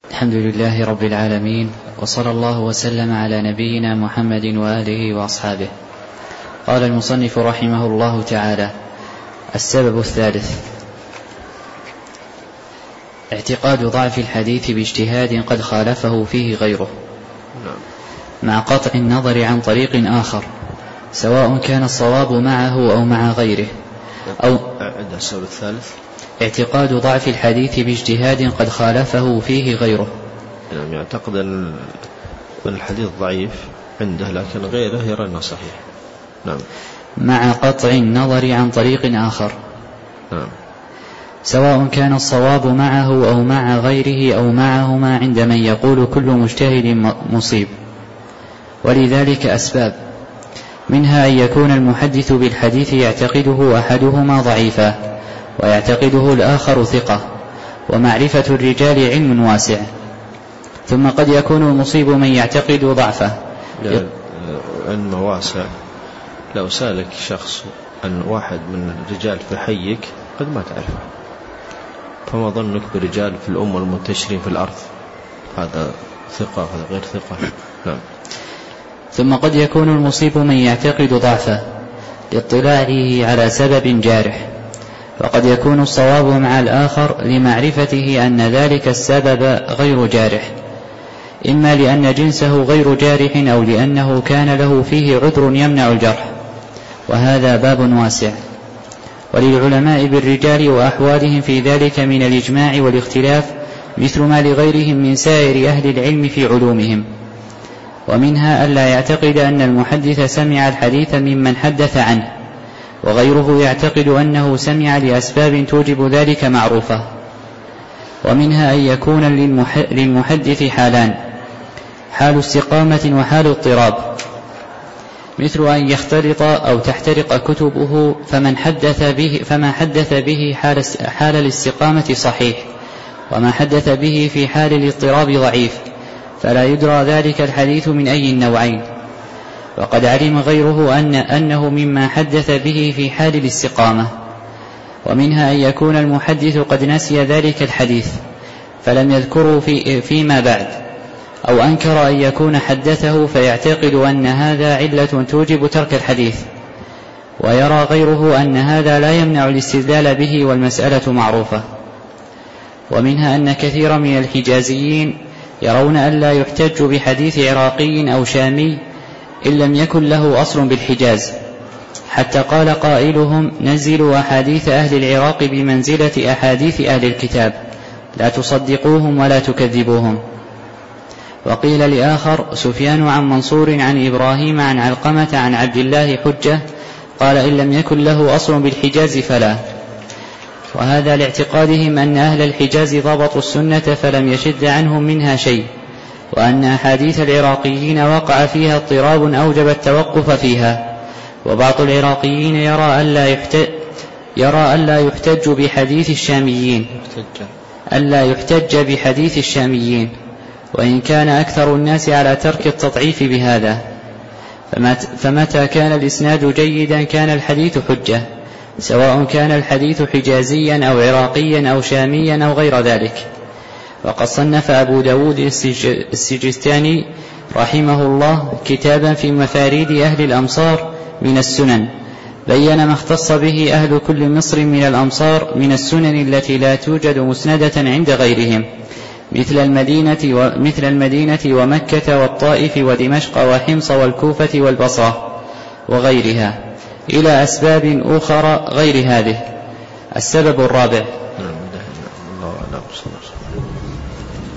الحمد لله رب العالمين، وصلى الله وسلم على نبينا محمد وآله وأصحابه. قال المصنف رحمه الله تعالى: السبب الثالث: اعتقاد ضعف الحديث باجتهاد قد خالفه فيه غيره، مع قطع النظر عن طريق آخر، سواء كان الصواب معه أو مع غيره. أو السبب الثالث: اعتقاد ضعف الحديث باجتهاد قد خالفه فيه غيره. يعني يعتقد أن الحديث ضعيف عنده لكن غيره يرى أنه صحيح. نعم. مع قطع النظر عن طريق آخر. نعم. سواء كان الصواب معه أو مع غيره أو معهما، عند من يقول كل مجتهد مصيب. ولذلك أسباب، منها أن يكون المحدث بالحديث يعتقده أحدهما ضعيفا ويعتقده الآخر ثقة، ومعرفة الرجال علم واسع. ثم قد يكون المصيب من يعتقد ضعفه. علم واسع، لو سألك شخص عن واحد من الرجال في حيك قد ما تعرفه، فما ظنك برجال في الأمة المنتشرين في الأرض؟ هذا ثقة هذا غير ثقة. نعم. ثم قد يكون المصيب من يعتقد ضعفه لاطلاعه على سبب جارح، وقد يكون الصواب مع الآخر لمعرفته أن ذلك السبب غير جارح، إما لأن جنسه غير جارح أو لأنه كان له فيه عذر يمنع الجرح، وهذا باب واسع. وللعلماء بالرجال وأحوالهم في ذلك من الإجماع والاختلاف مثل ما لغيرهم من سائر أهل العلم في علومهم. ومنها ألا يعتقد أن المحدث سمع الحديث ممن حدث عنه، وغيره يعتقد أنه سمع لأسباب توجب ذلك معروفة. ومنها أن يكون للمحدث حالان: حال استقامة وحال اضطراب، مثل أن يختلط أو تحترق كتبه فما حدث به حال الاستقامة صحيح، وما حدث به في حال الاضطراب ضعيف، فلا يدرى ذلك الحديث من أي النوعين. وقد علم غيره أنه مما حدث به في حال الاستقامة. ومنها أن يكون المحدث قد نسي ذلك الحديث فلم يذكره فيما بعد، أو أنكر أن يكون حدثه فيعتقد أن هذا علة توجب ترك الحديث، ويرى غيره أن هذا لا يمنع الاستدلال به، والمسألة معروفة. ومنها أن كثيرا من الحجازيين يرون أن لا يحتج بحديث عراقي أو شامي إن لم يكن له أصل بالحجاز، حتى قال قائلهم: نزلوا أحاديث أهل العراق بمنزلة أحاديث أهل الكتاب، لا تصدقوهم ولا تكذبوهم. وقيل لآخر: سفيان عن منصور عن إبراهيم عن علقمة عن عبد الله حجة، قال: إن لم يكن له أصل بالحجاز فلا. وهذا لاعتقادهم أن أهل الحجاز ضبطوا السنة فلم يشد عنهم منها شيء، وأن أحاديث العراقيين وقع فيها اضطراب أوجب التوقف فيها. وبعض العراقيين يرى ألا يحتج بحديث الشاميين، وإن كان أكثر الناس على ترك التضعيف بهذا. فمتى كان الإسناد جيدا كان الحديث حجة، سواء كان الحديث حجازيا أو عراقيا أو شاميا أو غير ذلك. وقد صنف أبو داود السجستاني رحمه الله كتابا في مفاريد أهل الأمصار من السنن، بين ما اختص به أهل كل مصر من الأمصار من السنن التي لا توجد مسندة عند غيرهم، مثل المدينة ومكة والطائف ودمشق وحمص والكوفة والبصرة وغيرها، إلى أسباب أخرى غير هذه. السبب الرابع: